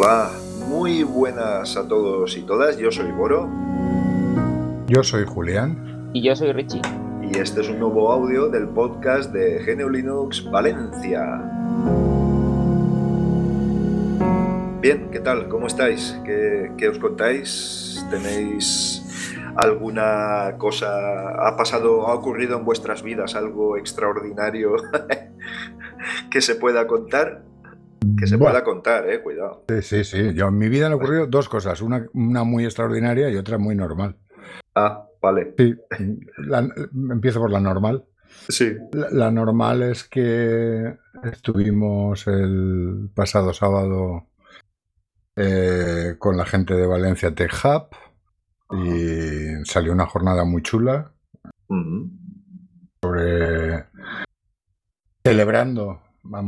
va? Muy buenas a todos y todas, yo soy Boro. Yo soy Julián. Y yo soy Richie. Y este es un nuevo audio del podcast de GNU Linux Valencia. Bien, ¿qué tal? ¿Cómo estáis? ¿Qué os contáis? ¿Tenéis alguna cosa? ¿Ha ocurrido en vuestras vidas algo extraordinario que se pueda contar? Que se pueda contar, cuidado. Sí. Yo, en mi vida han ocurrido dos cosas, una muy extraordinaria y otra muy normal. Ah, vale. Sí, empiezo por la normal. Sí. La normal es que estuvimos el pasado sábado con la gente de Valencia Tech Hub y salió una jornada muy chula sobre celebrando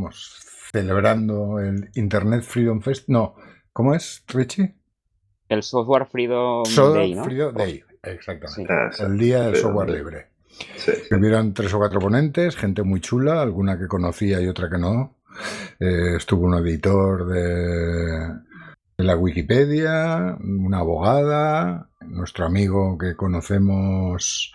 el Internet Freedom Fest. No, ¿cómo es, Richie? El Software Freedom Day, ¿no? Freedom Day, exactamente. Sí. El día del software libre. Sí. Hubieron 3 o 4 ponentes, gente muy chula, alguna que conocía y otra que no. Estuvo un editor de la Wikipedia, una abogada, nuestro amigo que conocemos,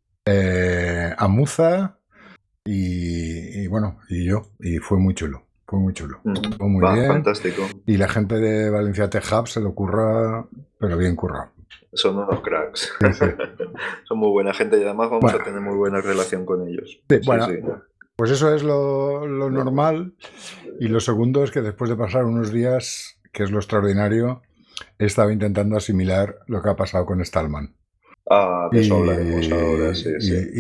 Amuza, y bueno, y yo, y fue muy chulo. Fue muy bien. Fantástico. Y la gente de Valencia Tech Hub se lo curra, pero bien currado. Son unos cracks. Sí. Son muy buena gente y además vamos a tener muy buena relación con ellos. Sí. Pues eso es lo normal. Y lo segundo es que después de pasar unos días, que es lo extraordinario, he estado intentando asimilar lo que ha pasado con Stallman. De eso hablaremos ahora, sí.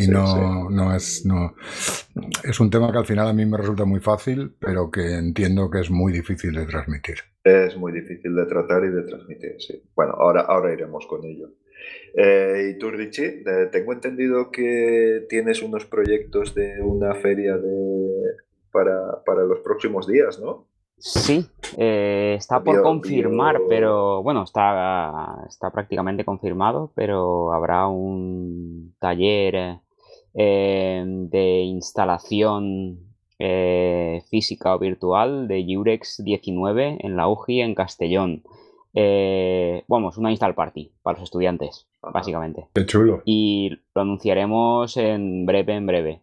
Es un tema que al final a mí me resulta muy fácil, pero que entiendo que es muy difícil de transmitir. Es muy difícil de tratar y de transmitir, sí. Bueno, ahora iremos con ello. Y tú, Richie, tengo entendido que tienes unos proyectos de una feria para los próximos días, ¿no? Sí, está por confirmar, pero bueno, está prácticamente confirmado, pero habrá un taller de instalación física o virtual de Jurex 19 en la UGI en Castellón. Vamos, una install party para los estudiantes, básicamente. Qué chulo. Y lo anunciaremos en breve.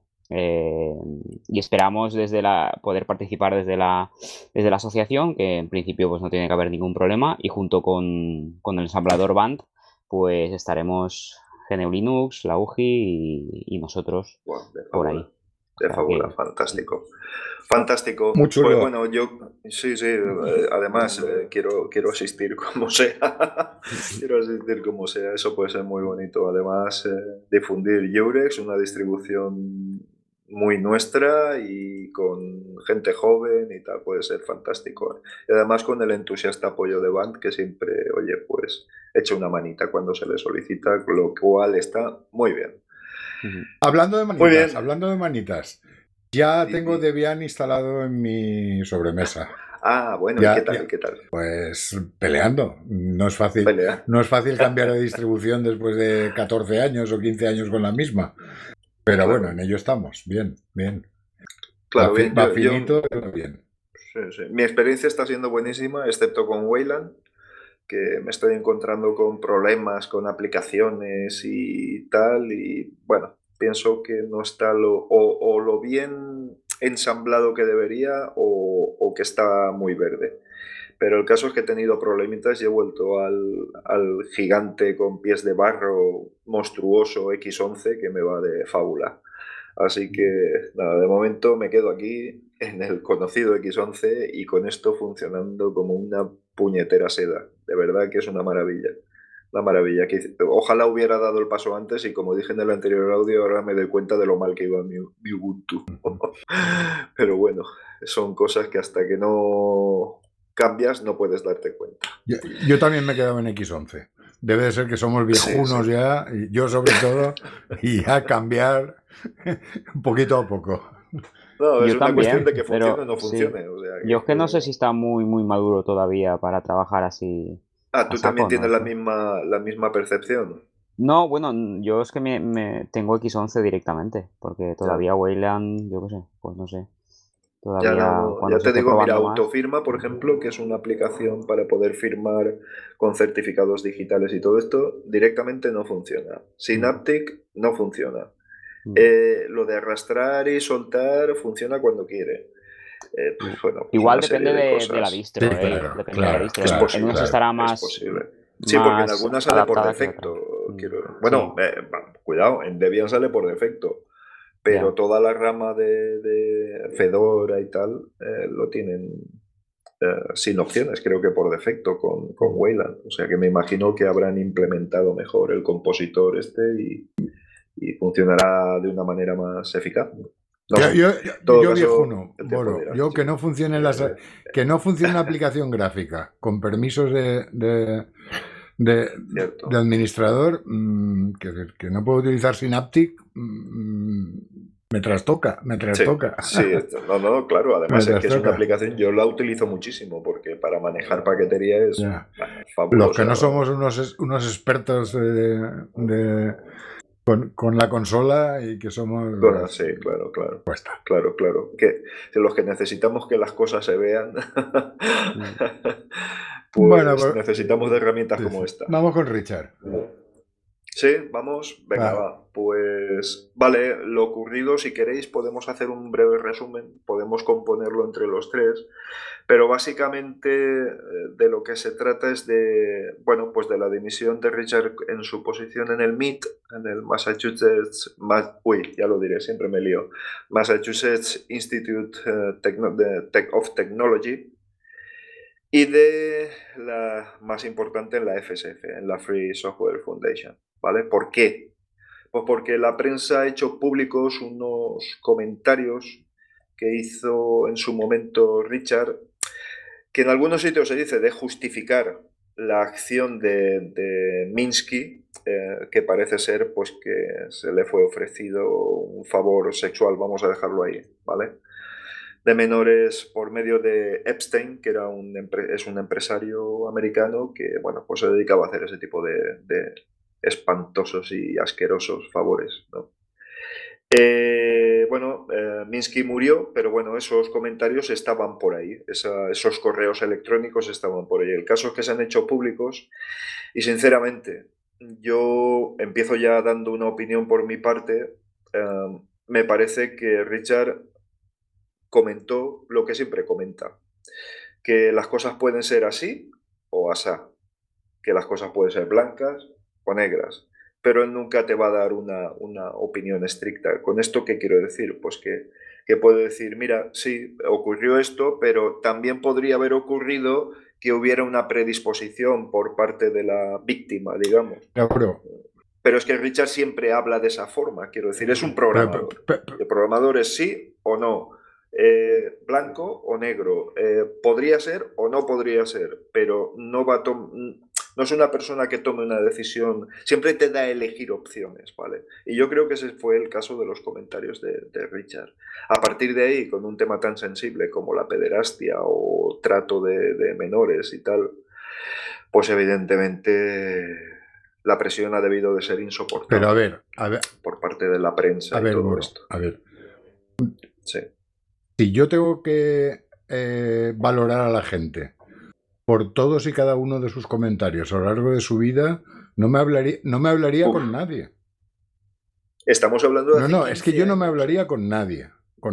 Y esperamos poder participar desde la asociación, que en principio pues no tiene que haber ningún problema, y junto con el ensamblador Band pues estaremos GNU Linux, la UGI y nosotros por ahí. De fábula, fantástico. Fantástico. Muy chulo. Pues bueno, yo sí, además quiero asistir como sea. Eso puede ser muy bonito. Además, difundir Jurex, una distribución muy nuestra y con gente joven y tal, puede ser fantástico. Y además con el entusiasta apoyo de Band, que siempre, oye, pues echa una manita cuando se le solicita, lo cual está muy bien. Hablando de manitas, ya tengo Debian instalado en mi sobremesa. Bueno, ¿y qué tal? Pues peleando. No es fácil cambiar de distribución después de 14 años o 15 años con la misma. Pero claro, bueno, en ello estamos. Bien. Claro, va finito, pero bien. Sí. Mi experiencia está siendo buenísima, excepto con Wayland, que me estoy encontrando con problemas con aplicaciones y tal, y bueno, pienso que no está lo bien ensamblado que debería o que está muy verde. Pero el caso es que he tenido problemitas y he vuelto al gigante con pies de barro monstruoso X11 que me va de fábula. Así que nada, de momento me quedo aquí en el conocido X11 y con esto funcionando como una puñetera seda. De verdad que es una maravilla. La maravilla. Ojalá hubiera dado el paso antes y como dije en el anterior audio, ahora me doy cuenta de lo mal que iba mi Ubuntu. Pero bueno, son cosas que hasta que no cambias no puedes darte cuenta. Yo también me he quedado en X11. Debe de ser que somos viejunos ya, y yo sobre todo, y a cambiar poquito a poco. No, es yo una también, cuestión de que funcione o no sí. funcione. O sea, yo es que no sé si está muy maduro todavía para trabajar así. ¿Tú también tienes la misma percepción? No, bueno, yo es que me tengo X11 directamente, porque todavía Wayland, yo qué sé, pues no sé. Todavía ya te se esté digo, mira, probando más. Autofirma, por ejemplo, que es una aplicación para poder firmar con certificados digitales y todo esto, directamente no funciona. Synaptic no funciona. Lo de arrastrar y soltar funciona cuando quiere. Bueno, pues Igual una serie depende de de la cosas. distro, Sí, claro, depende de la claro, distro. Es claro, En unos posible, estará es más, posible. Sí, porque en más algunas sale por adaptada que otra. defecto. Sí. Bueno, cuidado, en Debian sale por defecto, pero Ya. toda la rama de Fedora y tal lo tienen sin opciones, creo que por defecto con Wayland. O sea que me imagino que habrán implementado mejor el compositor y funcionará de una manera más eficaz. No sé. En todo Yo caso, viejuno, el tiempo Boro, dirá. yo Sí. que no funcione una aplicación gráfica con permisos de Cierto. administrador, que no puedo utilizar Synaptic, me trastoca, me Sí, trastoca. sí, no, claro, Me además es que es una trastoca. aplicación, yo la utilizo muchísimo porque para manejar paquetería es Ya. Los que fabulosa. no somos unos expertos con la consola y que somos... Bueno, sí, claro. Cuesta. Claro. Que los que necesitamos que las cosas se vean, Bueno, pues necesitamos de herramientas como sí. esta. Vamos con Richard. Sí, vamos, venga, Va. va. Pues vale, lo ocurrido, si queréis, podemos hacer un breve resumen, podemos componerlo entre los tres, pero básicamente de lo que se trata es de, bueno, pues de la dimisión de Richard en su posición en el MIT, en el Massachusetts, ya lo diré, siempre me lío, Massachusetts Institute of Technology, y de la más importante en la FSF, en la Free Software Foundation. ¿Vale? ¿Por qué? Pues porque la prensa ha hecho públicos unos comentarios que hizo en su momento Richard, que en algunos sitios se dice de justificar la acción de Minsky, que parece ser pues que se le fue ofrecido un favor sexual, vamos a dejarlo ahí, ¿vale? De menores por medio de Epstein, que es un empresario americano que, bueno, pues se dedicaba a hacer ese tipo de espantosos y asquerosos favores, ¿no? Minsky murió, pero bueno, esos comentarios estaban por ahí, esos correos electrónicos estaban por ahí. El caso es que se han hecho públicos y sinceramente yo empiezo ya dando una opinión por mi parte. Me parece que Richard comentó lo que siempre comenta, que las cosas pueden ser así o asá, que las cosas pueden ser blancas o negras, pero él nunca te va a dar una opinión estricta. ¿Con esto qué quiero decir? Pues que puede decir, mira, sí, ocurrió esto, pero también podría haber ocurrido que hubiera una predisposición por parte de la víctima, digamos. Seguro. Pero es que Richard siempre habla de esa forma, quiero decir, es un programador. El programador es sí o no, blanco o negro, podría ser o no podría ser, pero no es una persona que tome una decisión, siempre te da a elegir opciones, ¿vale? Y yo creo que ese fue el caso de los comentarios de Richard. A partir de ahí, con un tema tan sensible como la pederastia o trato de menores y tal, pues evidentemente la presión ha debido de ser insoportable. Pero a ver, por parte de la prensa y todo Boro, esto. A ver. Sí. Si yo tengo que valorar a la gente por todos y cada uno de sus comentarios a lo largo de su vida, no me hablaría con nadie. Estamos hablando de No, es que yo no me hablaría con nadie.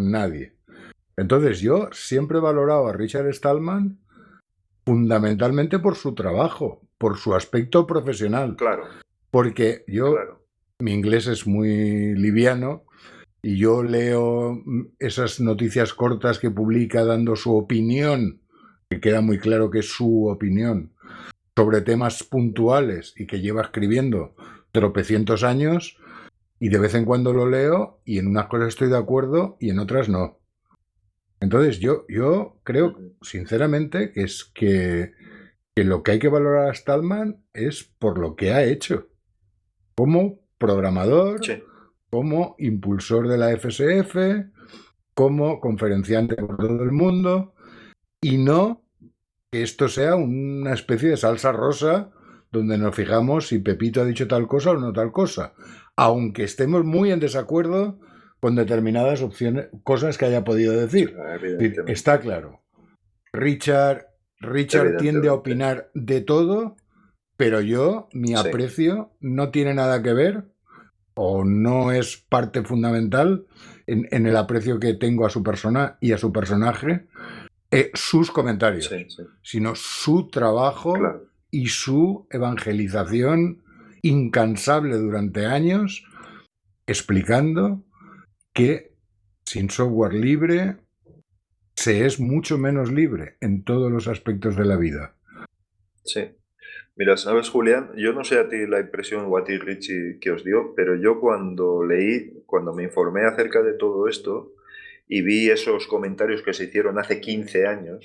Entonces yo siempre he valorado a Richard Stallman fundamentalmente por su trabajo, por su aspecto profesional. Claro. Porque mi inglés es muy liviano y yo leo esas noticias cortas que publica dando su opinión, que queda muy claro que es su opinión, sobre temas puntuales y que lleva escribiendo tropecientos años, y de vez en cuando lo leo y en unas cosas estoy de acuerdo y en otras no. Entonces yo creo sinceramente que lo que hay que valorar a Stallman es por lo que ha hecho como programador, como impulsor de la FSF, como conferenciante por todo el mundo, y no que esto sea una especie de salsa rosa donde nos fijamos si Pepito ha dicho tal cosa o no tal cosa, aunque estemos muy en desacuerdo con determinadas opciones, cosas que haya podido decir. Está claro. Richard tiende a opinar de todo, pero mi aprecio no tiene nada que ver o no es parte fundamental en el aprecio que tengo a su persona y a su personaje, sus comentarios, sino su trabajo y su evangelización incansable durante años, explicando que sin software libre se es mucho menos libre en todos los aspectos de la vida. Sí. Mira, sabes, Julián, yo no sé a ti la impresión o a ti, Richie, que os dio, pero yo cuando me informé acerca de todo esto y vi esos comentarios que se hicieron hace 15 años,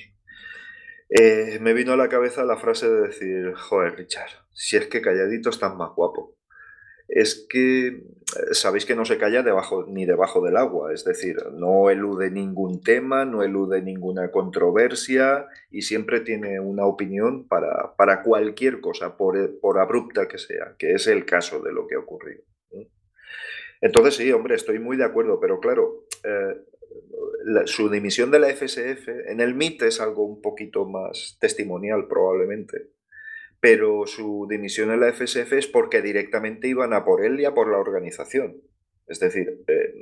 me vino a la cabeza la frase de decir, joder, Richard, si es que calladito estás más guapo. Es que sabéis que no se calla ni debajo del agua, es decir, no elude ningún tema, no elude ninguna controversia y siempre tiene una opinión para cualquier cosa, por abrupta que sea, que es el caso de lo que ha ocurrido. Entonces sí, hombre, estoy muy de acuerdo, pero claro, su dimisión de la FSF en el MIT es algo un poquito más testimonial probablemente. Pero su dimisión en la FSF es porque directamente iban a por él y a por la organización. Es decir,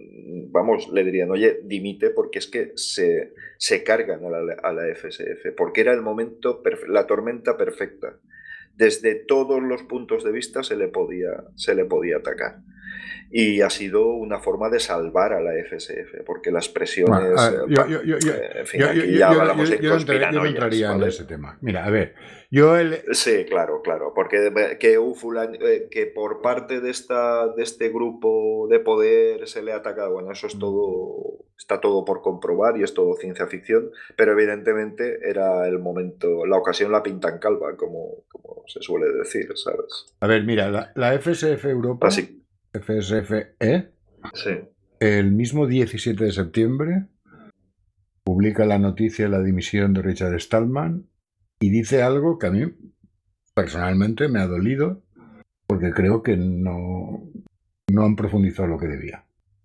le dirían, oye, dimite porque es que se cargan a la FSF, porque era el momento, la tormenta perfecta. Desde todos los puntos de vista se le podía atacar. Y ha sido una forma de salvar a la FSF, porque las presiones... en fin, aquí ya hablamos de conspiranoias. Yo no entraría en ese tema. Mira, a ver, Sí, claro, porque que por parte de este grupo de poder se le ha atacado, bueno, eso está todo por comprobar y es todo ciencia ficción, pero evidentemente era el momento, la ocasión la pintan calva, como se suele decir, ¿sabes? A ver, mira, la FSF Europa... Así. FSFE, sí. El mismo 17 de septiembre publica la noticia de la dimisión de Richard Stallman y dice algo que a mí personalmente me ha dolido porque creo que no han profundizado lo que debía.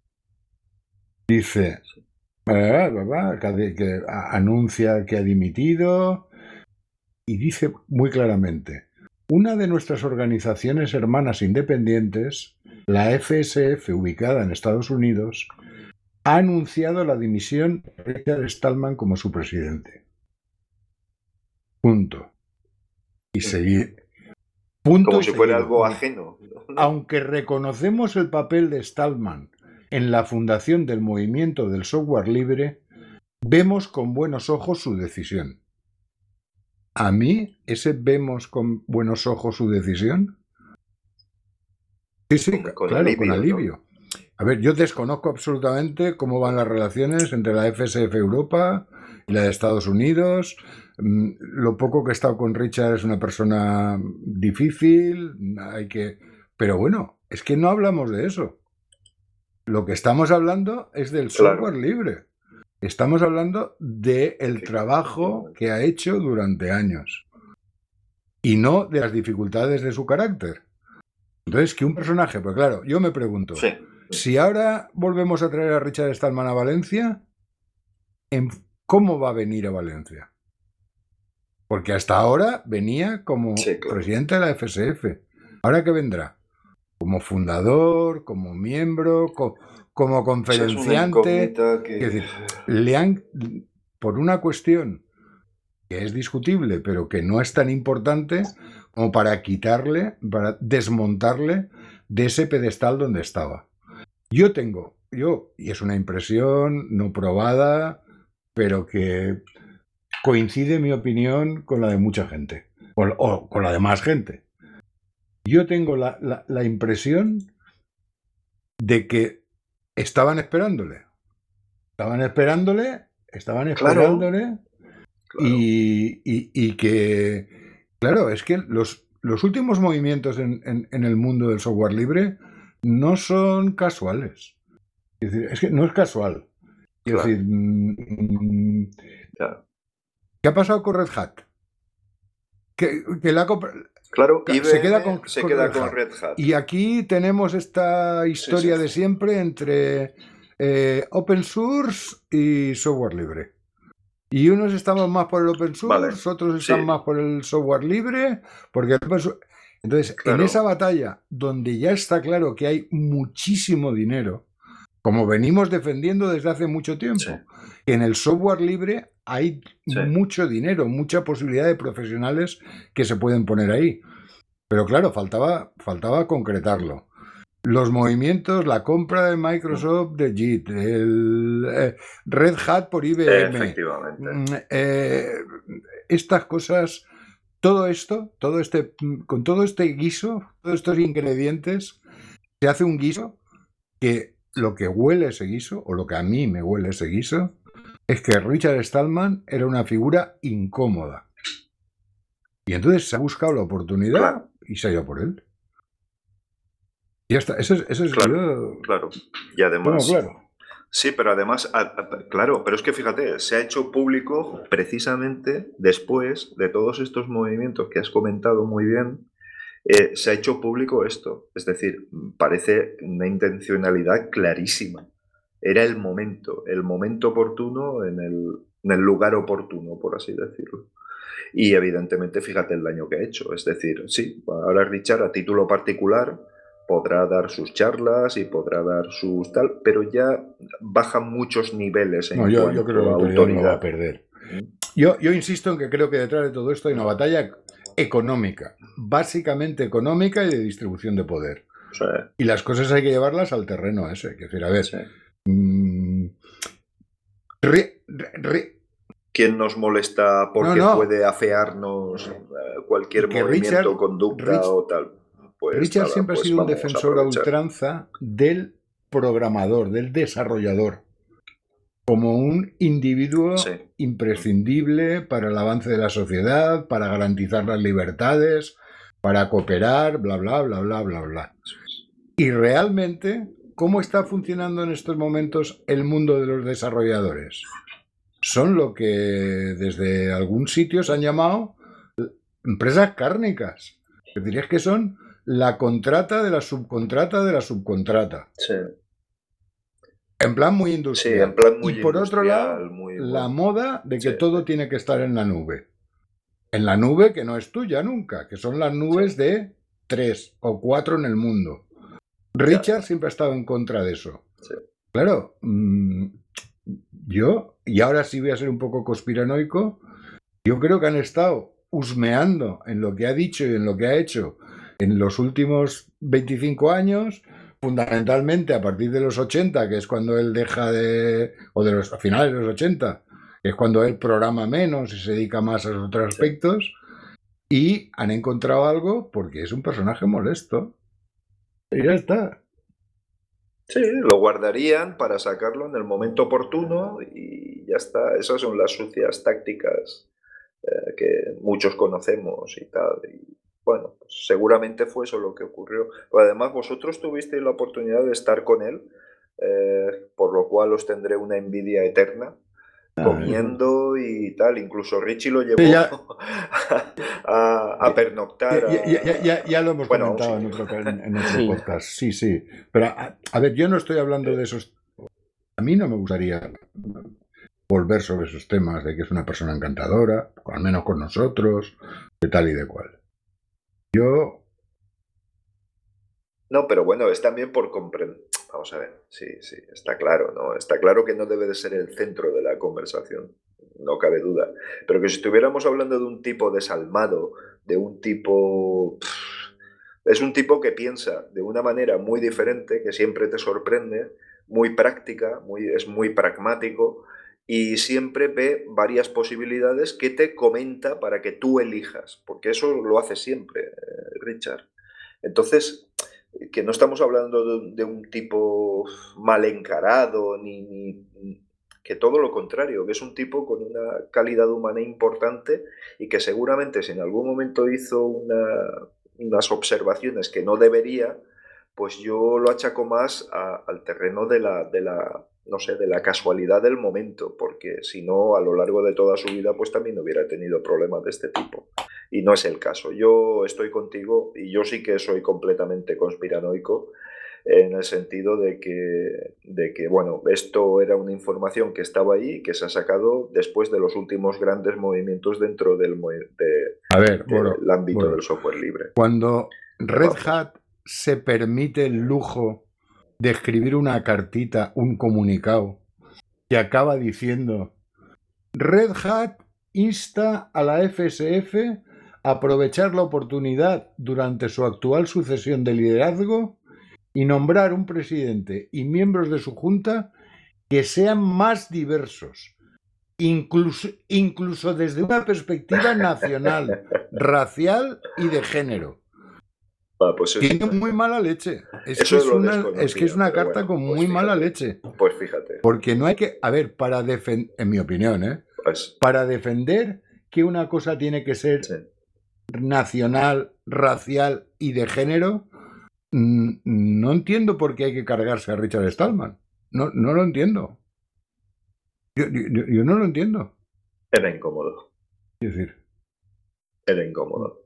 Dice que anuncia que ha dimitido y dice muy claramente: una de nuestras organizaciones hermanas independientes, la FSF, ubicada en Estados Unidos, ha anunciado la dimisión de Richard Stallman como su presidente. Punto. Y seguir. Punto. Como si fuera algo ajeno. Aunque reconocemos el papel de Stallman en la fundación del movimiento del software libre, vemos con buenos ojos su decisión. ¿A mí vemos con buenos ojos su decisión? Sí, con alivio. ¿No? A ver, yo desconozco absolutamente cómo van las relaciones entre la FSF Europa y la de Estados Unidos. Lo poco que he estado con Richard es una persona difícil, pero bueno, es que no hablamos de eso. Lo que estamos hablando es del software libre. Estamos hablando del trabajo que ha hecho durante años y no de las dificultades de su carácter. Entonces, que un personaje, pues claro, yo me pregunto, si ahora volvemos a traer a Richard Stallman a Valencia, ¿cómo va a venir a Valencia? Porque hasta ahora venía como presidente de la FSF. ¿Ahora qué vendrá? Como fundador, como miembro, como conferenciante. Es decir, por una cuestión que es discutible, pero que no es tan importante como para desmontarle de ese pedestal donde estaba. Y es una impresión no probada, pero que coincide mi opinión con la de mucha gente, o con la de más gente. Yo tengo la impresión de que estaban esperándole. Claro. Y que, claro, es que los últimos movimientos en el mundo del software libre no son casuales. Es que no es casual. Es decir, ¿qué ha pasado con Red Hat? Claro, se queda con Red Hat. Y aquí tenemos esta historia de siempre entre open source y software libre. Y unos estaban más por el open source, otros están más por el software libre, porque el open source... Entonces, en esa batalla, donde ya está claro que hay muchísimo dinero, como venimos defendiendo desde hace mucho tiempo, en el software libre hay mucho dinero, mucha posibilidad de profesionales que se pueden poner ahí. Pero claro, faltaba concretarlo. Los movimientos, la compra de Microsoft de JIT, el Red Hat por IBM, estas cosas, con todo este guiso, todos estos ingredientes, se hace un guiso que lo que huele ese guiso, o lo que a mí me huele ese guiso, es que Richard Stallman era una figura incómoda. Y entonces se ha buscado la oportunidad y se ha ido por él. Y ya está, eso es claro. Y además, sí, pero además, claro, pero es que fíjate, se ha hecho público precisamente después de todos estos movimientos que has comentado muy bien, se ha hecho público esto. Es decir, parece una intencionalidad clarísima. Era el momento oportuno en el lugar oportuno, por así decirlo. Y evidentemente, fíjate el daño que ha hecho. Es decir, sí, ahora Richard a título particular podrá dar sus charlas y podrá dar sus tal, pero ya bajan muchos niveles en cuanto yo creo que a autoridad. No va a perder. Yo insisto en que creo que detrás de todo esto hay una batalla económica, básicamente económica y de distribución de poder. Y las cosas hay que llevarlas al terreno ese. Es decir, a ver, ¿quién nos molesta porque puede afearnos cualquier movimiento o conducta o tal? Pues Richard siempre ha sido un defensor a ultranza del programador, del desarrollador, como un individuo imprescindible para el avance de la sociedad, para garantizar las libertades, para cooperar, bla, bla, bla, bla, bla, bla. Y realmente, ¿cómo está funcionando en estos momentos el mundo de los desarrolladores? Son lo que desde algún sitio se han llamado empresas cárnicas. Que dirías que son la contrata de la subcontrata de la subcontrata. Sí. En plan muy industrial. Sí, en plan muy y por otro lado, muy la moda de que todo tiene que estar en la nube. En la nube que no es tuya nunca, que son las nubes de 3 o 4 en el mundo. Richard siempre ha estado en contra de eso. Sí. Claro, yo, y ahora sí voy a ser un poco conspiranoico, yo creo que han estado husmeando en lo que ha dicho y en lo que ha hecho en los últimos 25 años, fundamentalmente a partir de los 80, que es cuando él deja o de los finales de los 80, que es cuando él programa menos y se dedica más a los otros aspectos, y han encontrado algo porque es un personaje molesto. Y ya está. Sí, lo guardarían para sacarlo en el momento oportuno y ya está. Esas son las sucias tácticas que muchos conocemos y tal. Y bueno, pues seguramente fue eso lo que ocurrió. Pero además vosotros tuvisteis la oportunidad de estar con él, por lo cual os tendré una envidia eterna, comiendo y tal. Incluso Richie lo llevó a pernoctar. Ya lo hemos comentado en otro podcast. Sí. Pero a ver, yo no estoy hablando de esos... A mí no me gustaría volver sobre esos temas de que es una persona encantadora, al menos con nosotros, de tal y de cual. No, pero bueno, es también por comprender. Vamos a ver, sí, está claro, ¿no? Está claro que no debe de ser el centro de la conversación, no cabe duda. Pero que si estuviéramos hablando de un tipo desalmado, de un tipo... Es un tipo que piensa de una manera muy diferente, que siempre te sorprende, muy práctica, es muy pragmático y siempre ve varias posibilidades que te comenta para que tú elijas, porque eso lo hace siempre, Richard. Entonces, que no estamos hablando de un tipo mal encarado, ni que todo lo contrario, que es un tipo con una calidad humana importante y que seguramente si en algún momento hizo unas observaciones que no debería, pues yo lo achaco más al terreno de la casualidad del momento, porque si no, a lo largo de toda su vida, pues también hubiera tenido problemas de este tipo. Y no es el caso. Yo estoy contigo y yo sí que soy completamente conspiranoico en el sentido de que, bueno, esto era una información que estaba ahí, que se ha sacado después de los últimos grandes movimientos dentro del ámbito del software libre. Cuando Red Hat se permite el lujo de escribir una cartita, un comunicado, que acaba diciendo: Red Hat insta a la FSF a aprovechar la oportunidad durante su actual sucesión de liderazgo y nombrar un presidente y miembros de su junta que sean más diversos, incluso desde una perspectiva nacional, racial y de género. Pues tiene muy mala leche. Es que es una carta con muy mala leche. Pues fíjate. Porque no hay que... A ver, para defender... En mi opinión, pues, para defender que una cosa tiene que ser nacional, racial y de género, no entiendo por qué hay que cargarse a Richard Stallman. No lo entiendo. Yo no lo entiendo. Era incómodo. Es decir, era incómodo.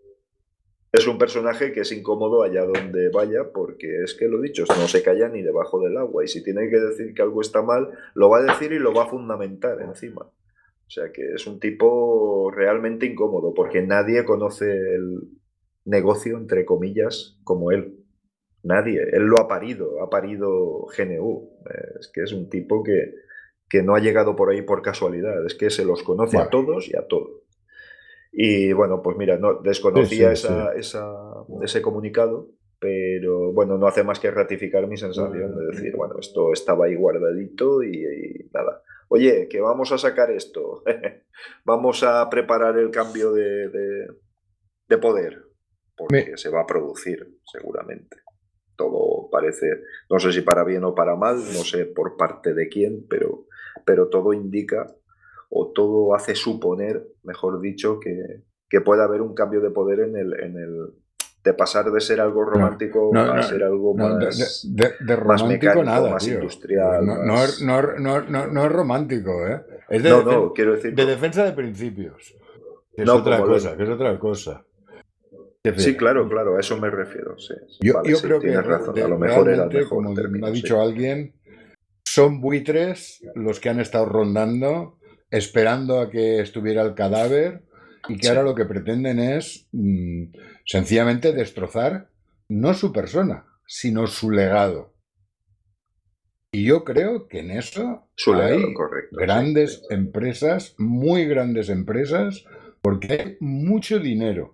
Es un personaje que es incómodo allá donde vaya, porque es que lo dicho, no se calla ni debajo del agua, y si tiene que decir que algo está mal, lo va a decir y lo va a fundamentar encima. O sea que es un tipo realmente incómodo, porque nadie conoce el negocio, entre comillas, como él. Nadie. Él lo ha parido GNU. Es que es un tipo que no ha llegado por ahí por casualidad, es que se los conoce a todos y a todos. Y bueno, pues mira, no desconocía ese comunicado, pero bueno, no hace más que ratificar mi sensación de decir, bueno, esto estaba ahí guardadito y nada. Oye, que vamos a sacar esto, vamos a preparar el cambio de poder, porque se va a producir seguramente. Todo parece, no sé si para bien o para mal, no sé por parte de quién, pero todo indica, o todo hace suponer, mejor dicho, que puede haber un cambio de poder en el de pasar de ser algo romántico a ser algo más de romántico, más mecánico, nada, más tío. industrial. No es romántico, ¿eh? Es quiero decir, de defensa de principios. Que es otra cosa. Sí, claro, a eso me refiero. Sí. Yo creo tienes que razón. A lo mejor era el mejor como término, ha dicho alguien, son buitres los que han estado rondando, esperando a que estuviera el cadáver, y que ahora lo que pretenden es sencillamente destrozar no su persona, sino su legado. Y yo creo que en eso hay grandes empresas, muy grandes empresas, porque hay mucho dinero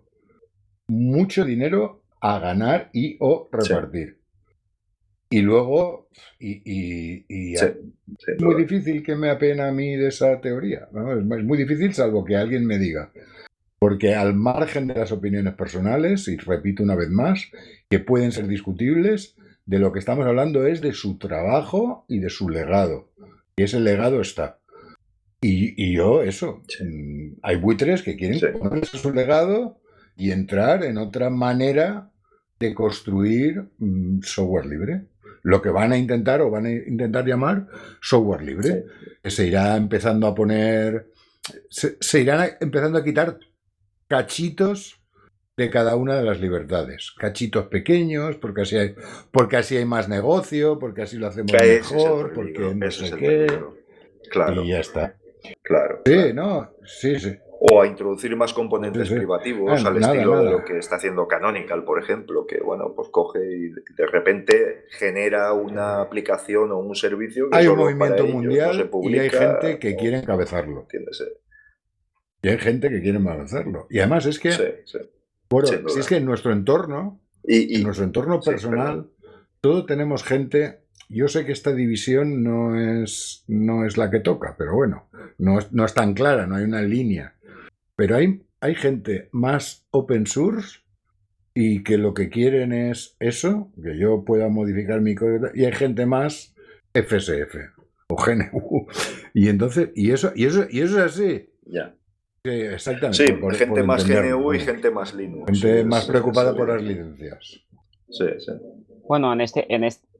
a ganar y o repartir. Y luego, es muy difícil que me apena a mí de esa teoría, ¿no? Es muy difícil, salvo que alguien me diga. Porque al margen de las opiniones personales, y repito una vez más, que pueden ser discutibles, de lo que estamos hablando es de su trabajo y de su legado. Y ese legado está. Y yo, hay buitres que quieren ponerse su legado y entrar en otra manera de construir software libre. Lo que van a intentar llamar software libre. Se irá empezando a poner... Se irán empezando a quitar cachitos de cada una de las libertades. Cachitos pequeños, porque así hay más negocio, porque así lo hacemos mejor, porque no sé qué. Claro. Y ya está. Claro. Sí. O a introducir más componentes privativos al estilo de lo que está haciendo Canonical, por ejemplo, que bueno, pues coge y de repente genera una aplicación o un servicio que hay solo un movimiento para mundial ellos no se publica, y hay gente que quiere encabezarlo. Entiéndese. Y hay gente que quiere avanzarlo. Y además es que, bueno, si es que en nuestro entorno, en nuestro entorno personal, todos tenemos gente. Yo sé que esta división no es la que toca, pero bueno, no es tan clara, no hay una línea. Pero hay gente más open source y que lo que quieren es eso, que yo pueda modificar mi código, y hay gente más FSF o GNU. Y entonces, y eso es así. Ya. Exactamente. Sí, gente más GNU y gente más Linux. Gente más preocupada por las licencias. Sí. Bueno,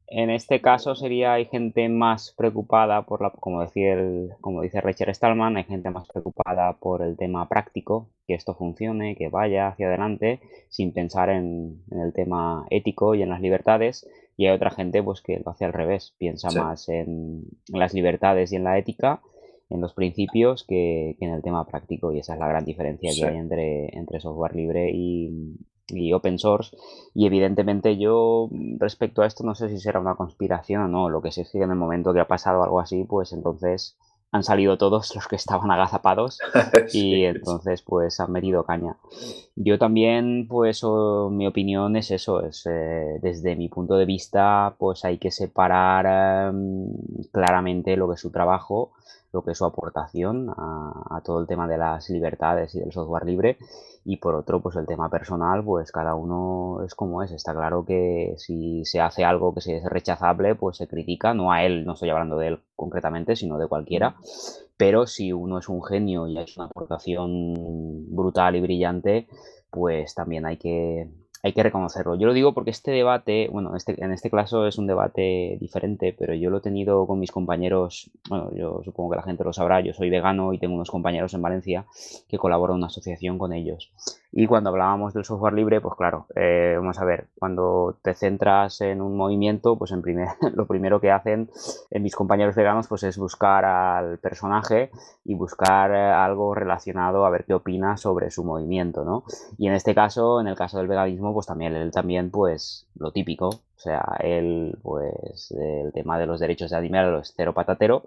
En este caso hay gente más preocupada por como dice Richard Stallman, hay gente más preocupada por el tema práctico, que esto funcione, que vaya hacia adelante, sin pensar en el tema ético y en las libertades. Y hay otra gente pues que lo hace al revés, piensa Sí, más en las libertades y en la ética, en los principios, que en el tema práctico. Y esa es la gran diferencia que sí. hay entre software libre y open source. Y evidentemente yo, respecto a esto, no sé si será una conspiración o no. Lo que sé es que en el momento que ha pasado algo así, pues entonces han salido todos los que estaban agazapados y Sí, entonces pues han metido caña. Yo también, pues mi opinión es eso, desde mi punto de vista, pues hay que separar claramente lo que es su trabajo, lo que es su aportación a todo el tema de las libertades y del software libre, y por otro, pues el tema personal, pues cada uno es como es. Está claro que si se hace algo que es rechazable, pues se critica, no a él, no estoy hablando de él concretamente, sino de cualquiera, mm, pero si uno es un genio y es una aportación brutal y brillante, pues también hay que reconocerlo. Yo lo digo porque este debate, bueno, en este caso es un debate diferente, pero yo lo he tenido con mis compañeros, bueno, yo supongo que la gente lo sabrá, yo soy vegano y tengo unos compañeros en Valencia que colaboran en una asociación con ellos. Y cuando hablábamos del software libre, pues claro, vamos a ver, cuando te centras en un movimiento, pues lo primero que hacen mis compañeros veganos pues es buscar al personaje y buscar algo relacionado a ver qué opina sobre su movimiento, ¿no? Y en este caso, en el caso del veganismo, pues también él también pues lo típico, o sea, él pues el tema de los derechos de animales es cero patatero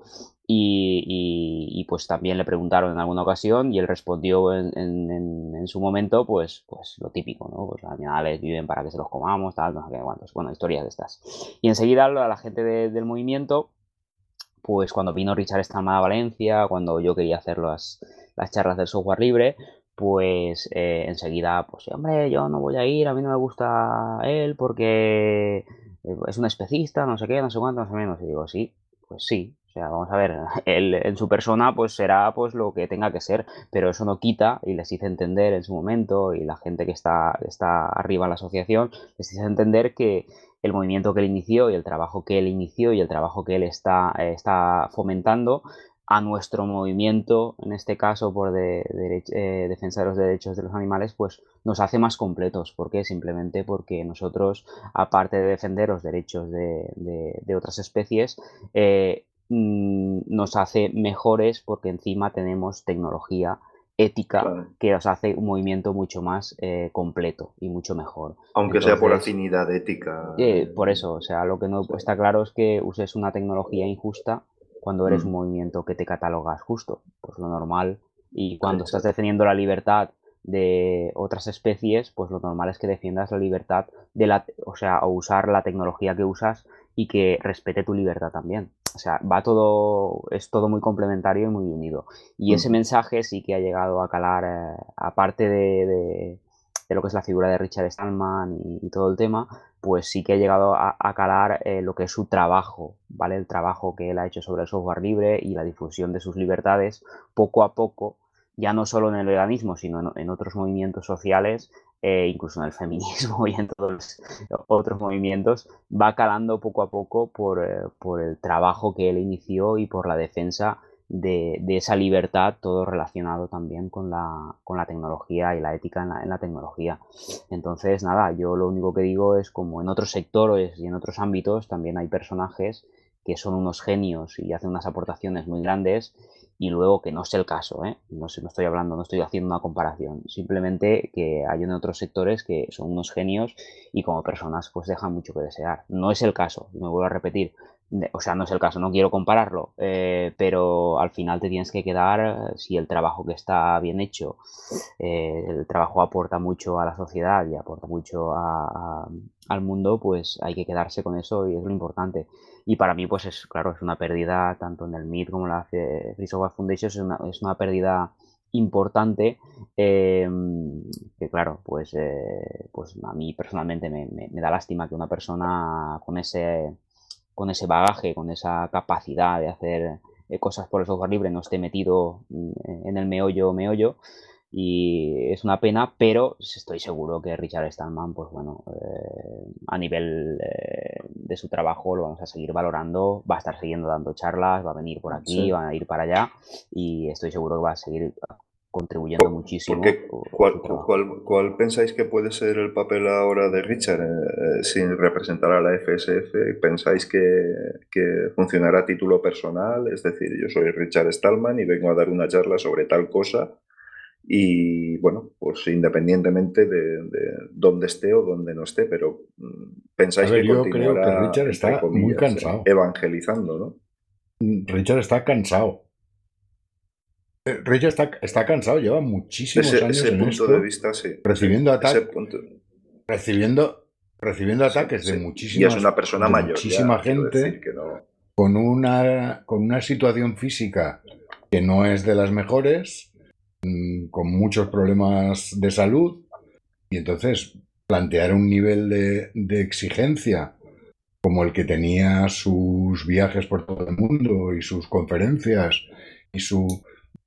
pues también le preguntaron en alguna ocasión y él respondió en su momento pues lo típico, ¿no? Pues los animales viven para que se los comamos, tal, no sé qué, cuántos, bueno, historias de estas. Y enseguida a la gente del movimiento pues cuando vino Richard Stallman a Valencia, cuando yo quería hacer las charlas del software libre, pues enseguida, pues hombre, yo no voy a ir, a mí no me gusta él porque es un especista, no sé qué, no sé cuánto, no sé menos. Y digo, sí, pues sí. O sea, vamos a ver, él en su persona pues será pues lo que tenga que ser, pero eso no quita, y les hice entender en su momento, y la gente que está arriba en la asociación, les hice entender que el movimiento que él inició y el trabajo que él inició y el trabajo que él está fomentando a nuestro movimiento, en este caso por defensa de los derechos de los animales, pues nos hace más completos. ¿Por qué? Simplemente porque nosotros, aparte de defender los derechos de otras especies, nos hace mejores porque encima tenemos tecnología ética claro. que os hace un movimiento mucho más completo y mucho mejor. Aunque sea por Entonces, afinidad ética. por eso, o sea, lo que no Sí. está claro es que uses una tecnología injusta cuando eres un Mm, movimiento que te catalogas justo, pues lo normal. Y cuando estás exacto. defendiendo la libertad de otras especies, pues lo normal es que defiendas la libertad o sea, o usar la tecnología que usas y que respete tu libertad también. O sea, es todo muy complementario y muy unido. Y ese Ujú. mensaje sí que ha llegado a calar, aparte de lo que es la figura de Richard Stallman y todo el tema, pues sí que ha llegado a calar lo que es su trabajo, ¿vale? El trabajo que él ha hecho sobre el software libre y la difusión de sus libertades, poco a poco, ya no solo en el veganismo, sino en otros movimientos sociales, incluso en el feminismo y en todos los otros movimientos, va calando poco a poco por el trabajo que él inició y por la defensa de esa libertad, todo relacionado también con la tecnología y la ética en la tecnología. Entonces, nada, yo lo único que digo es como en otros sectores y en otros ámbitos también hay personajes que son unos genios y hacen unas aportaciones muy grandes, y luego que no es el caso, ¿eh? No sé, no estoy hablando, no estoy haciendo una comparación, simplemente que hay en otros sectores que son unos genios y como personas pues dejan mucho que desear. No es el caso, me vuelvo a repetir, o sea, no es el caso, no quiero compararlo, pero al final te tienes que quedar, si el trabajo que está bien hecho, el trabajo aporta mucho a la sociedad y aporta mucho al mundo, pues hay que quedarse con eso y es lo importante. Y para mí, pues es claro, es una pérdida, tanto en el MIT como en la Free Software Foundation, es una pérdida importante, eh, que claro, pues a mí personalmente me da lástima que una persona con ese bagaje, con esa capacidad de hacer cosas por el software libre no esté metido en el meollo, y es una pena, pero estoy seguro que Richard Stallman, pues bueno, a nivel de su trabajo lo vamos a seguir valorando, va a estar siguiendo dando charlas, va a venir por aquí, Sí. va a ir para allá y estoy seguro que va a seguir contribuyendo muchísimo Porque, con su trabajo. ¿cuál pensáis que puede ser el papel ahora de Richard sin representar a la FSF? ¿Pensáis que funcionará a título personal? Es decir, yo soy Richard Stallman y vengo a dar una charla sobre tal cosa y, bueno, pues independientemente de dónde esté o dónde no esté, pero A pensáis ver, que yo creo que continuará, Richard entre está muy comillas, cansado. evangelizando, ¿no? Richard está cansado. Richard está cansado, lleva muchísimos años Ese en punto de esto, vista, sí, sí. recibiendo Ese ataques, punto, recibiendo sí, ataques sí. Y es una persona de mayor muchísima ya, quiero decir gente que no. con una situación física que no es de las mejores, con muchos problemas de salud, y entonces plantear un nivel de exigencia como el que tenía sus viajes por todo el mundo y sus conferencias y su...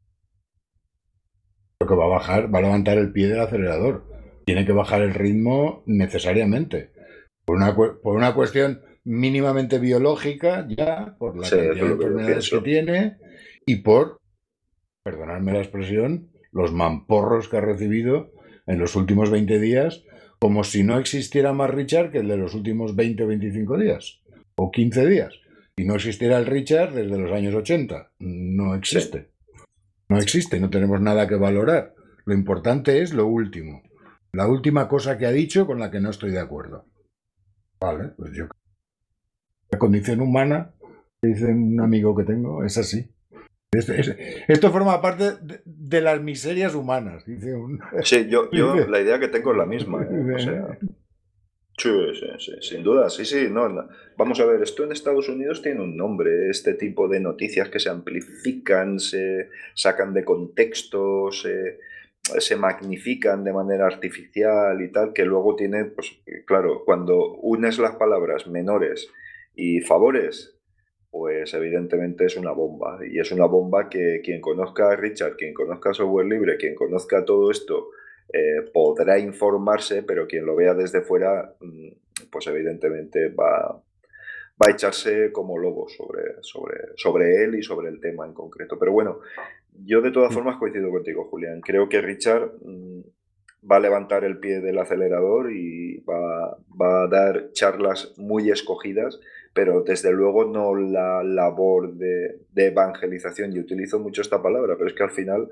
Lo que va a bajar, va a levantar el pie del acelerador. Tiene que bajar el ritmo necesariamente. Por una cuestión mínimamente biológica, ya, por la Sí, eso cantidad es de lo que yo enfermedades que pienso. tiene y por, perdonadme la expresión, los mamporros que ha recibido en los últimos 20 días, como si no existiera más Richard que el de los últimos 20 o 25 días, o 15 días. Y no existiera el Richard desde los años 80. No Sí. existe. No existe, no tenemos nada que valorar. Lo importante es lo último. La última cosa que ha dicho con la que no estoy de acuerdo. Vale, pues yo. La condición humana, dice un amigo que tengo, es así. Esto forma parte de las miserias humanas, dice un. Sí, yo Dice, la idea que tengo es la misma, ¿eh? O sea, sí, sí, sí, sin duda, sí, sí, no, no. Vamos a ver, esto en Estados Unidos tiene un nombre, este tipo de noticias que se amplifican, se sacan de contexto, se magnifican de manera artificial y tal, que luego tiene, pues claro, cuando unes las palabras menores y favores, pues evidentemente es una bomba. Y es una bomba que quien conozca a Richard, quien conozca software libre, quien conozca todo esto, podrá informarse, pero quien lo vea desde fuera, pues evidentemente va a echarse como lobo sobre él y sobre el tema en concreto. Pero bueno, yo de todas formas coincido contigo, Julián. Creo que Richard va a levantar el pie del acelerador y va a dar charlas muy escogidas, pero desde luego no la labor de evangelización. Y utilizo mucho esta palabra, pero es que al final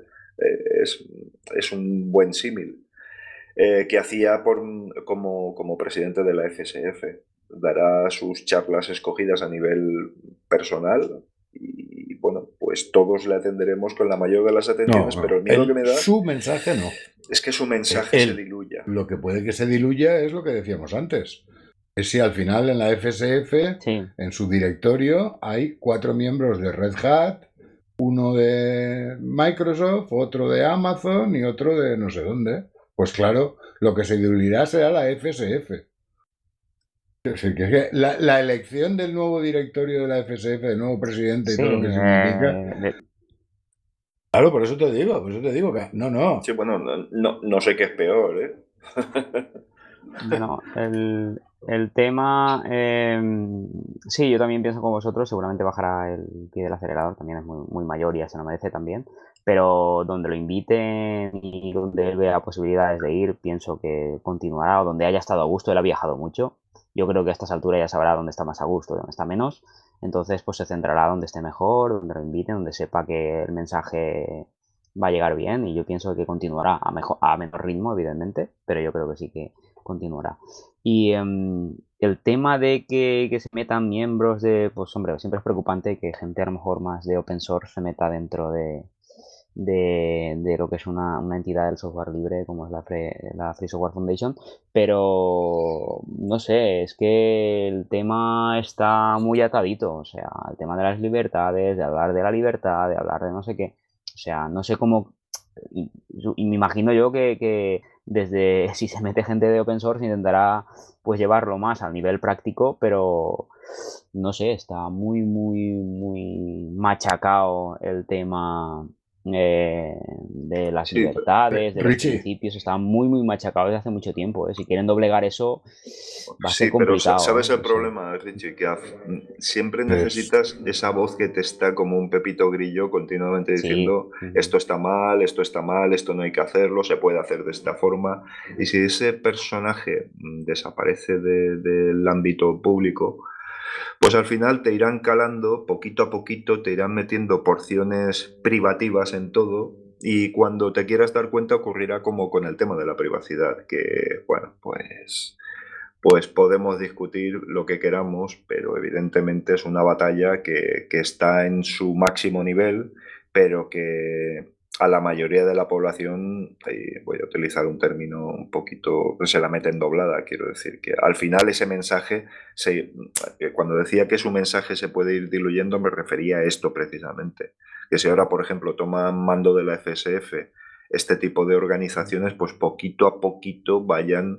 es un buen símil que hacía como presidente de la FSF. Dará sus charlas escogidas a nivel personal y bueno, pues todos le atenderemos con la mayor de las atenciones, pero no, el miedo que me da su mensaje no. es que su mensaje se Él, diluya. lo que puede que se diluya es lo que decíamos antes. Es si al final en la FSF, Sí. en su directorio, hay 4 miembros de Red Hat, uno de Microsoft, otro de Amazon y otro de no sé dónde. Pues claro, lo que se diluirá será la FSF. Es decir, que la elección del nuevo directorio de la FSF, del nuevo presidente y Sí, todo lo que significa. Claro, por eso te digo que no, Sí, no. bueno, no sé qué es peor, ¿eh? bueno, el tema, sí, yo también pienso como vosotros, seguramente bajará el pie del acelerador, también es muy, muy mayor y ya se lo merece también, pero donde lo inviten y donde él vea posibilidades de ir, pienso que continuará, o donde haya estado a gusto, él ha viajado mucho, yo creo que a estas alturas ya sabrá dónde está más a gusto y dónde está menos, entonces pues se centrará donde esté mejor, donde lo inviten, donde sepa que el mensaje va a llegar bien y yo pienso que continuará a menor ritmo, evidentemente, pero yo creo que sí que continuará. Y el tema de que se metan miembros de, pues hombre, siempre es preocupante que gente a lo mejor más de open source se meta dentro de lo que es una entidad del software libre como es la Free Software Foundation, pero no sé, es que el tema está muy atadito, o sea, el tema de las libertades, de hablar de la libertad, de hablar de no sé qué, o sea, no sé cómo, y me imagino yo que desde si se mete gente de open source intentará pues llevarlo más al nivel práctico, pero no sé, está muy, muy, muy machacado el tema de las Sí, libertades, de los Richie, principios, están muy, muy machacados desde hace mucho tiempo. Si quieren doblegar eso, va a ser sí, pero complicado. ¿sabes el Sí. problema, Richie? Que siempre pues, necesitas esa voz que te está como un pepito grillo continuamente Sí. diciendo esto está mal, esto está mal, esto no hay que hacerlo, se puede hacer de esta forma. Y si ese personaje desaparece del ámbito público, pues al final te irán calando poquito a poquito, te irán metiendo porciones privativas en todo y cuando te quieras dar cuenta ocurrirá como con el tema de la privacidad, que bueno, pues podemos discutir lo que queramos, pero evidentemente es una batalla que está en su máximo nivel, pero que a la mayoría de la población, y voy a utilizar un término un poquito, se la meten doblada, quiero decir, que al final ese mensaje, cuando decía que su mensaje se puede ir diluyendo, me refería a esto precisamente, que si ahora, por ejemplo, toman mando de la FSF este tipo de organizaciones, pues poquito a poquito vayan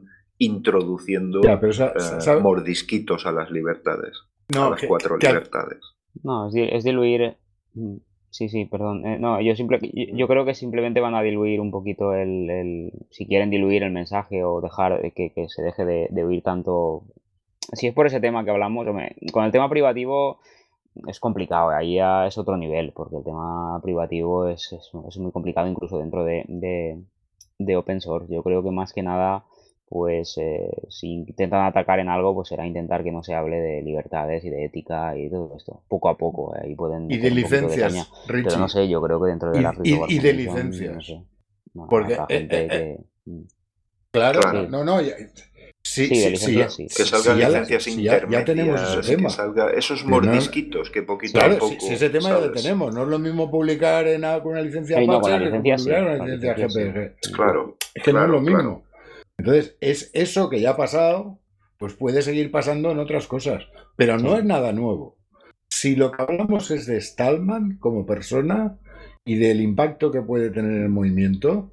ya, introduciendo pero mordisquitos a las libertades, a no, las cuatro que libertades. No, es diluir. Sí, sí, perdón. No, yo creo que simplemente van a diluir un poquito si quieren diluir el mensaje o dejar que se deje de oír tanto. Si es por ese tema que hablamos, hombre, con el tema privativo es complicado, ahí ya es otro nivel, porque el tema privativo es muy complicado incluso dentro de open source. Yo creo que más que nada, pues si intentan atacar en algo, pues será intentar que no se hable de libertades y de ética y todo esto. Poco a poco, ahí pueden y de meter un poquito de caña. licencias, Pero no Richie, sé, yo creo que dentro de la Crypto y de Foundation, no licencias, sé, no, porque, habrá gente que... claro, no, Claro, Sí, no, no, sí, sí, de sí, sí, licencias sí. que si salgan ya, licencias ya tenemos ese intermedias, que tema. salga esos Que no, mordisquitos que poquito a claro, si ese poco, tema ya lo ¿sabes? tenemos, no es lo mismo publicar con una licencia No, con la Apache que licencia publicar sí, una con la licencia licencia sí. GPG. Claro, Es que no es lo claro, claro. mismo. Entonces, es eso que ya ha pasado, pues puede seguir pasando en otras cosas, pero no es Sí, nada nuevo. Si lo que hablamos es de Stallman como persona y del impacto que puede tener el movimiento,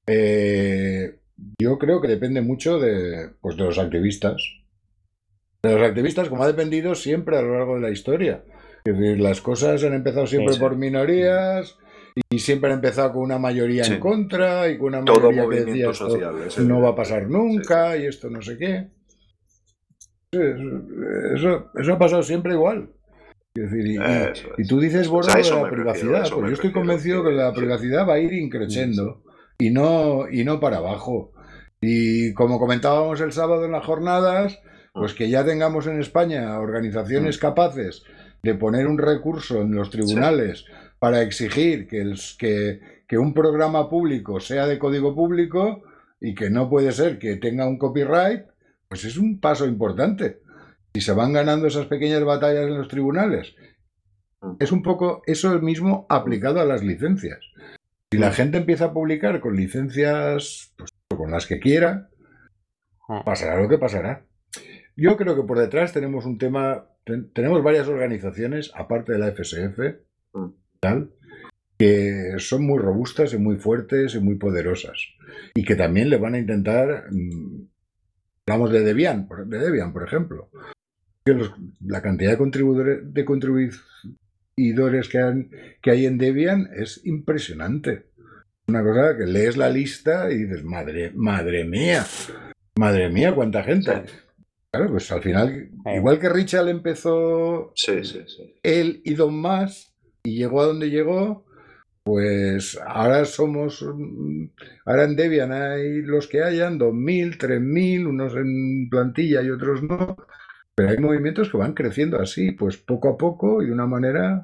yo creo que depende mucho pues de los activistas. De los activistas, como ha dependido siempre a lo largo de la historia. Es decir, las cosas han empezado siempre sí. Sí, por minorías y siempre han empezado con una mayoría en sí. contra y con una Todo mayoría que decía movimiento esto social, es no va a evidente. pasar Sí, sí. nunca y esto no sé qué. Eso ha pasado siempre igual. Es decir, Eso y tú dices, eso es. A Bordo, de eso la me refiero, a privacidad, eso pues me yo estoy refiero, convencido que la sí. privacidad va a ir increciendo y no para abajo. Y como comentábamos el sábado en las jornadas, pues que ya tengamos en España organizaciones capaces de poner un recurso en los Sí. tribunales para exigir que un programa público sea de código público y que no puede ser que tenga un copyright, pues es un paso importante. Si se van ganando esas pequeñas batallas en los tribunales, es un poco eso mismo aplicado a las licencias. Si la gente empieza a publicar con licencias, pues, con las que quiera, pasará lo que pasará. Yo creo que por detrás tenemos un tema, tenemos varias organizaciones, aparte de la FSF, que son muy robustas y muy fuertes y muy poderosas. Y que también le van a intentar, hablamos de Debian, por ejemplo, que la cantidad de contribuidores que hay en Debian es impresionante. Una cosa que lees la lista y dices, madre mía, cuánta Sí, gente. Claro, pues al final, igual que Richard empezó sí, sí, sí. él y Don Más y llegó a donde llegó, pues ahora en Debian hay los que hayan, 2000, 3000, unos en plantilla y otros no, pero hay movimientos que van creciendo así, pues poco a poco y de una manera...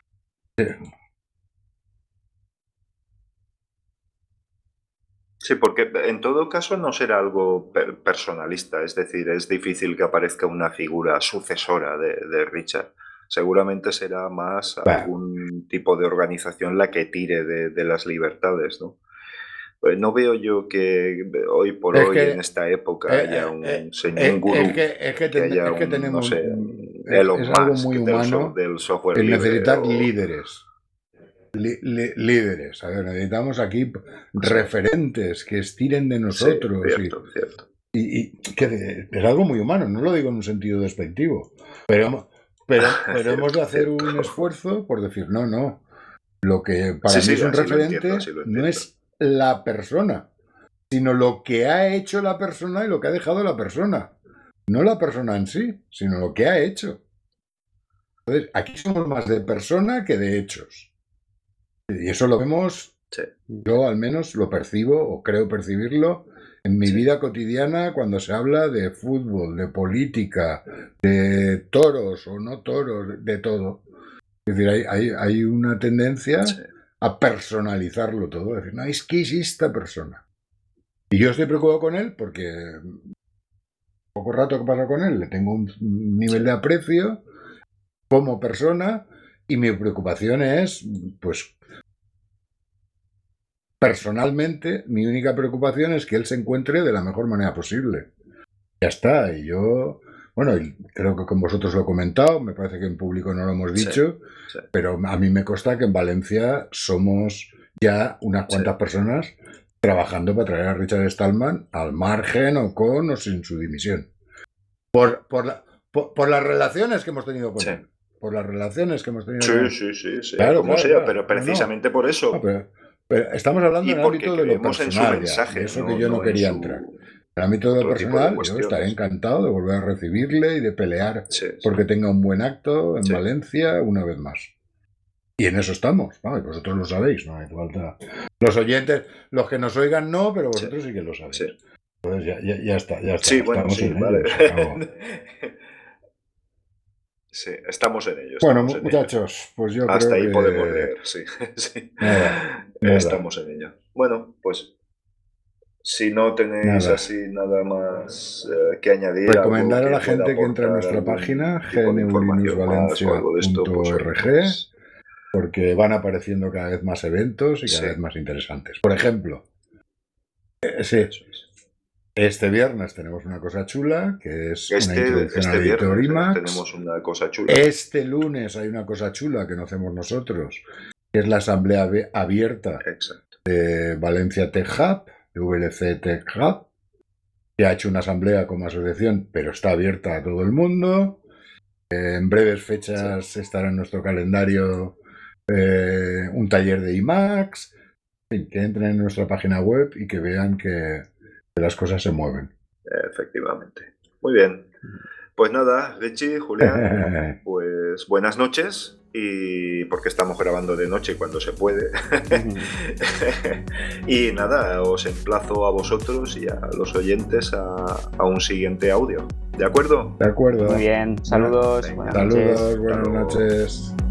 Sí, porque en todo caso no será algo personalista, es decir, es difícil que aparezca una figura sucesora de Richard. Seguramente será más Bah, algún tipo de organización la que tire de las libertades, ¿no? Pues no veo yo que hoy por es hoy, que en esta época, haya un gurú, que haya es que un, no tenemos sé, Elon es algo Musk muy humano del software el libre necesitar o... líderes. Líderes. A ver, necesitamos aquí Sí, referentes que estiren de sí, nosotros cierto, cierto. y que es algo muy humano, no lo digo en un sentido despectivo, pero hemos de Es hacer cierto. un esfuerzo por decir, no, Lo que para mí es un referente no es la persona, sino lo que ha hecho la persona y lo que ha dejado la persona. No la persona en sí, sino lo que ha hecho. Entonces, aquí somos más de persona que de hechos. Y eso lo vemos, yo al menos lo percibo, o creo percibirlo, en mi vida cotidiana cuando se habla de fútbol, de política, de toros o no toros, de todo. Es decir, hay una tendencia a personalizarlo todo. Es decir, no, es que es esta persona. Y yo estoy preocupado con él porque poco rato que pasa con él le tengo un nivel de aprecio como persona y mi preocupación es, pues, personalmente, mi única preocupación es que él se encuentre de la mejor manera posible. Ya está, y yo... Bueno, creo que con vosotros lo he comentado, me parece que en público no lo hemos dicho, pero a mí me consta que en Valencia somos ya unas cuantas personas trabajando para traer a Richard Stallman al margen o con o sin su dimisión. Por las relaciones que hemos tenido con él. Por las relaciones que hemos tenido con él. Sí. Claro, como sea, claro, pero precisamente por eso. No, pero estamos hablando en el ámbito de lo personal, mensaje, de eso que yo no quería entrar. En el ámbito de lo personal, yo estaré encantado de volver a recibirle y de pelear porque tenga un buen acto en Valencia una vez más. Y en eso estamos, ¿no? Y vosotros lo sabéis, no hay falta. Los oyentes, los que nos oigan no, pero vosotros sí que lo sabéis. Entonces ya está. Sí, bueno, vale. Sí, estamos en ello. Bueno, muchachos, pues yo hasta creo ahí que... podemos leer, sí. Nada. Estamos en ello. Bueno, pues si no tenéis así nada más que añadir, recomendar a la gente que entre a nuestra página gneulinusvalencia.org, porque van apareciendo cada vez más eventos y cada vez más interesantes. Por ejemplo, este viernes tenemos una cosa chula, que es una introducción al editor IMAX. Tenemos una cosa chula. Este lunes hay una cosa chula que no hacemos nosotros, que es la asamblea abierta de Valencia Tech Hub, de VLC Tech Hub, que ha hecho una asamblea como asociación, pero está abierta a todo el mundo. En breves fechas estará en nuestro calendario un taller de IMAX. En fin, que entren en nuestra página web y que vean que las cosas se mueven. Efectivamente. Muy bien. Pues nada, Richie, Julián, pues buenas noches, y porque estamos grabando de noche cuando se puede. Y nada, os emplazo a vosotros y a los oyentes a un siguiente audio. ¿De acuerdo? De acuerdo. Muy bien. Saludos. Buenas noches.